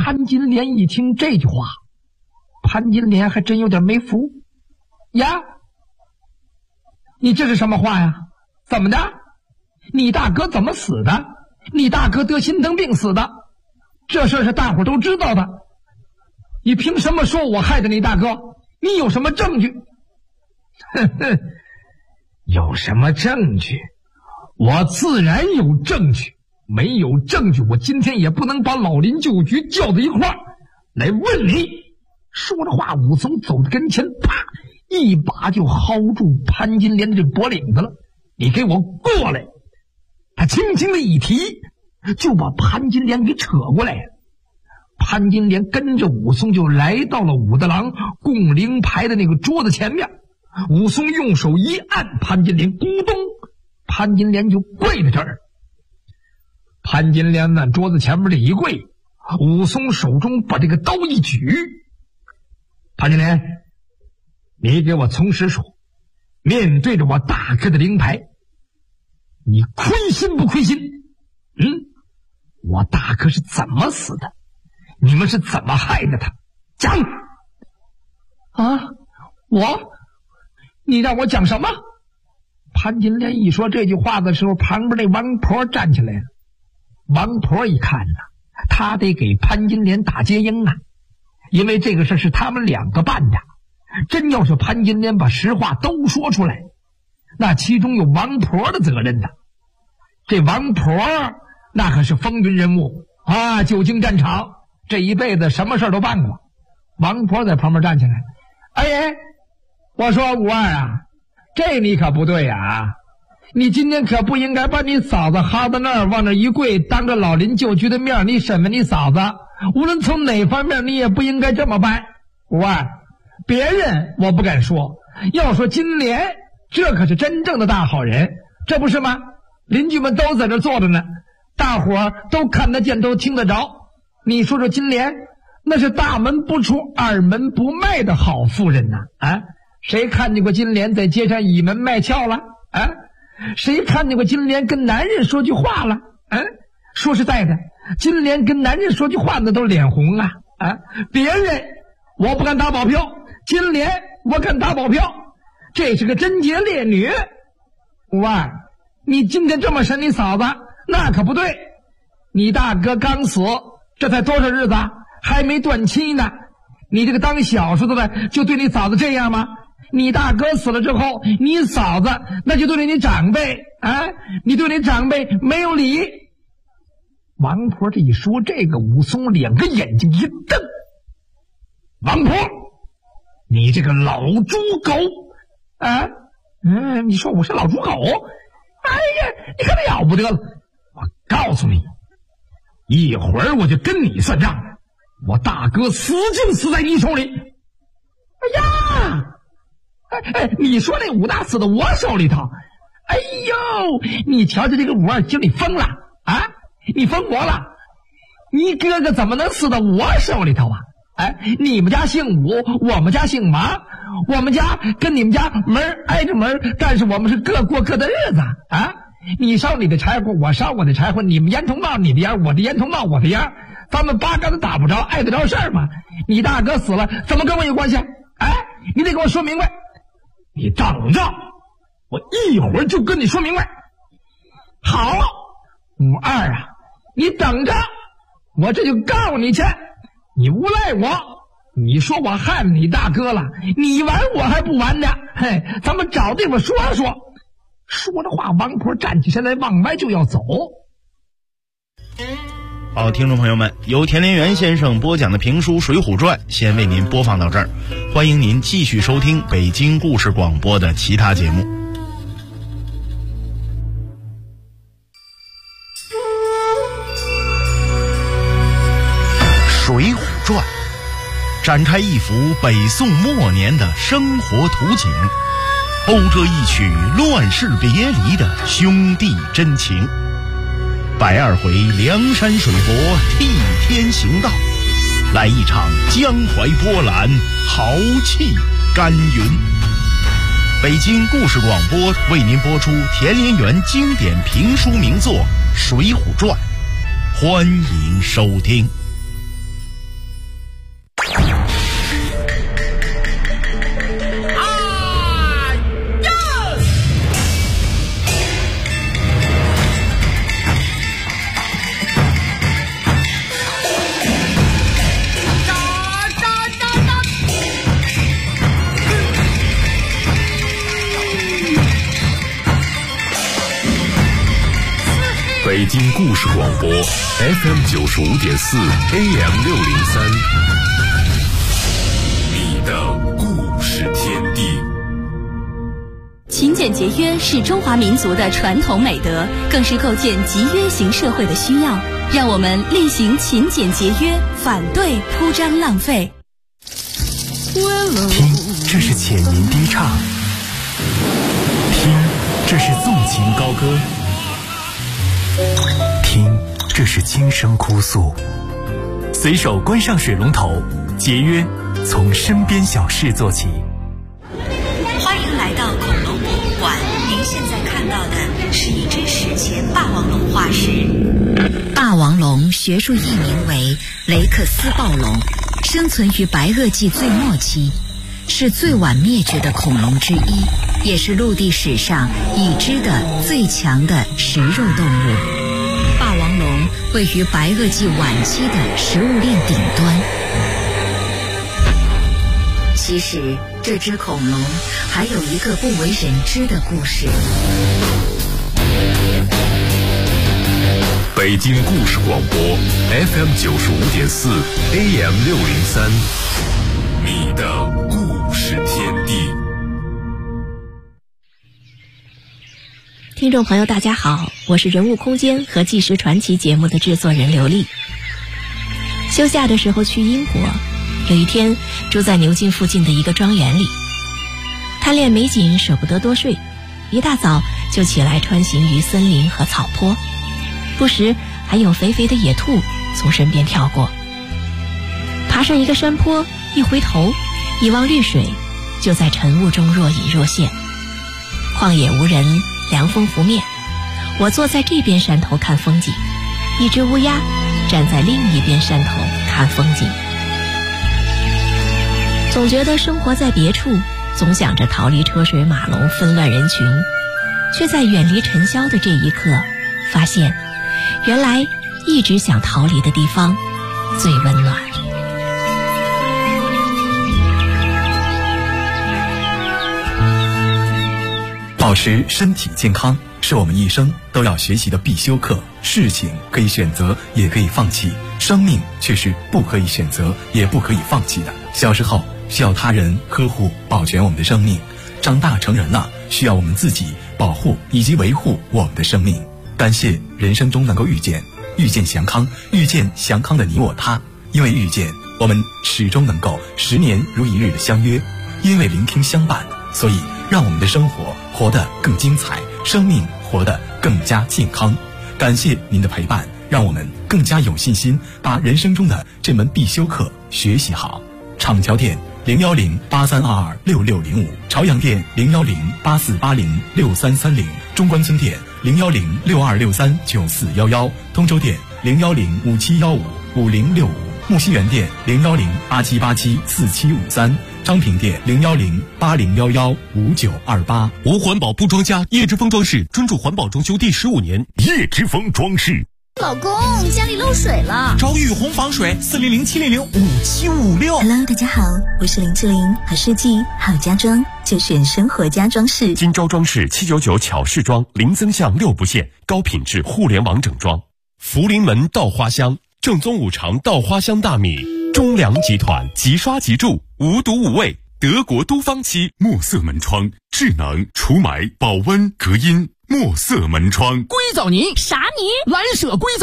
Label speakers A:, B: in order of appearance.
A: 潘金莲一听这句话，潘金莲还真有点没服呀。你这是什么话呀？怎么的？你大哥怎么死的？你大哥得心疼病死的，这事是大伙都知道的。你凭什么说我害的你大哥？你有什么证据？
B: 哼哼，有什么证据？我自然有证据。没有证据，我今天也不能把老林旧局叫到一块儿来问你。说着话，武松走到跟前，啪一把就薅住潘金莲的这脖领子了。你给我过来！他轻轻的一提，就把潘金莲给扯过来。潘金莲跟着武松就来到了武大郎供灵牌的那个桌子前面。武松用手一按，潘金莲咕咚，潘金莲就跪在这儿。潘金莲往桌子前面这一跪，武松手中把这个刀一举。潘金莲，你给我从实说，面对着我大哥的灵牌，你亏心不亏心？我大哥是怎么死的？你们是怎么害的他？讲！
A: 啊，你让我讲什么？
B: 潘金莲一说这句话的时候，旁边那王婆站起来了。王婆一看呢，他得给潘金莲打接应啊，因为这个事是他们两个办的。真要是潘金莲把实话都说出来，那其中有王婆的责任的。这王婆那可是风云人物啊，久经战场，这一辈子什么事都办过。王婆在旁边站起来，哎，我说武二啊，这你可不对啊，你今天可不应该把你嫂子薅到那儿，往那一跪，当着老林旧局的面你审问你嫂子，无论从哪方面你也不应该这么办。武二，别人我不敢说，要说金莲，这可是真正的大好人，这不是吗？邻居们都在这坐着呢，大伙儿都看得见，都听得着。你说说金莲，那是大门不出二门不迈的好妇人呐！啊，谁看见过金莲在街上倚门卖俏了？啊，谁看见过金莲跟男人说句话了？说实在的，金莲跟男人说句话那都脸红啊！别人我不敢打保票，金莲我敢打保票，这是个贞洁烈女。武二，你今天这么审你嫂子，那可不对。你大哥刚死，这才多少日子，还没断期呢。你这个当小叔子的就对你嫂子这样吗？你大哥死了之后，你嫂子那就对你长辈你对你长辈没有理。王婆这一说这个，武松两个眼睛一瞪，王婆，你这个老猪狗你说我是老猪狗？哎呀，你可了不得了！我告诉你，一会儿我就跟你算账。我大哥死就死在你手里。哎呀！你说那武大死在我手里头？哎呦，你瞧瞧这个武二经理疯了啊！你疯魔了！你哥哥怎么能死到我手里头啊？你们家姓武，我们家姓马，我们家跟你们家门挨着门，但是我们是各过各的日子啊！你烧你的柴火，我烧我的柴火，你们烟囱闹你的烟，我的烟囱闹我的烟，咱们八竿子打不着，碍得着事儿吗？你大哥死了，怎么跟我有关系？你得给我说明白。你等着，我一会儿就跟你说明白。好，武二啊，你等着，我这就告你去。你诬赖我，你说我害了你大哥了，你完我还不完呢。嘿，咱们找地方说说。说着话，王婆站起身来，往外就要走。
C: 好，听众朋友们，由田连元先生播讲的评书《水浒传》先为您播放到这儿，欢迎您继续收听北京故事广播的其他节目。《水浒传》展开一幅北宋末年的生活图景，讴歌一曲乱世别离的兄弟真情。120回梁山水泊替天行道，来一场江淮波澜，豪气干云。北京故事广播为您播出田连元经典评书名作《水浒传》，欢迎收听。
D: 故事广播 FM95.4 AM603，你的故事天地。
E: 勤俭节约是中华民族的传统美德，更是构建集约型社会的需要。让我们厉行勤俭节约，反对铺张浪费。
F: 听，这是浅吟低唱；听，这是纵情高歌；听，这是轻声哭诉。随手关上水龙头，节约从身边小事做起。
E: 欢迎来到恐龙博物馆，您现在看到的是一只史前霸王龙化石。霸王龙学术译名为雷克斯暴龙，生存于白垩纪最末期，是最晚灭绝的恐龙之一，也是陆地史上已知的最强的食肉动物。霸王龙位于白垩纪晚期的食物链顶端。其实这只恐龙还有一个不为人知的故事。
D: 北京故事广播 FM95.4 AM603，你的故事天地。
G: 听众朋友大家好，我是人物空间和纪实传奇节目的制作人刘丽。休假的时候去英国，有一天住在牛津附近的一个庄园里，贪恋美景舍不得多睡，一大早就起来穿行于森林和草坡，不时还有肥肥的野兔从身边跳过。爬上一个山坡，一回头一望绿水，就在晨雾中若隐若现。旷野无人，凉风拂面，我坐在这边山头看风景，一只乌鸦站在另一边山头看风景。总觉得生活在别处，总想着逃离车水马龙纷乱人群，却在远离尘嚣的这一刻发现，原来一直想逃离的地方最温暖。
F: 保持身体健康是我们一生都要学习的必修课。事情可以选择，也可以放弃，生命却是不可以选择，也不可以放弃的。小时候需要他人呵护保全我们的生命，长大成人了需要我们自己保护以及维护我们的生命。感谢人生中能够遇见祥康，遇见祥康的你我他。因为遇见，我们始终能够10年如一日的相约；因为聆听相伴，所以让我们的生活活得更精彩，生命活得更加健康。感谢您的陪伴，让我们更加有信心把人生中的这门必修课学习好。厂桥店01083226605，朝阳店01084806330，中关村店01062639411，通州店01057155065，木樨园店01087874753，昌平店01080115928。
D: 无环保不装家，叶之峰装饰专注环保装修第15年。叶之峰装饰。
H: 老公，家里漏水了，
I: 找雨虹防水400-700-5756。
H: Hello， 大家好，我是林志玲，好设计好家装就选生活家装饰。
D: 金招装饰799巧饰装，零增项6不限，高品质互联网整装。福临门稻花香，正宗5常稻花香大米。中粮集团即刷即住，无毒无味，德国都芳漆墨色门窗，智能除霾保温隔音墨色门窗。
A: 硅藻泥
H: 啥泥？
A: 蓝舍硅藻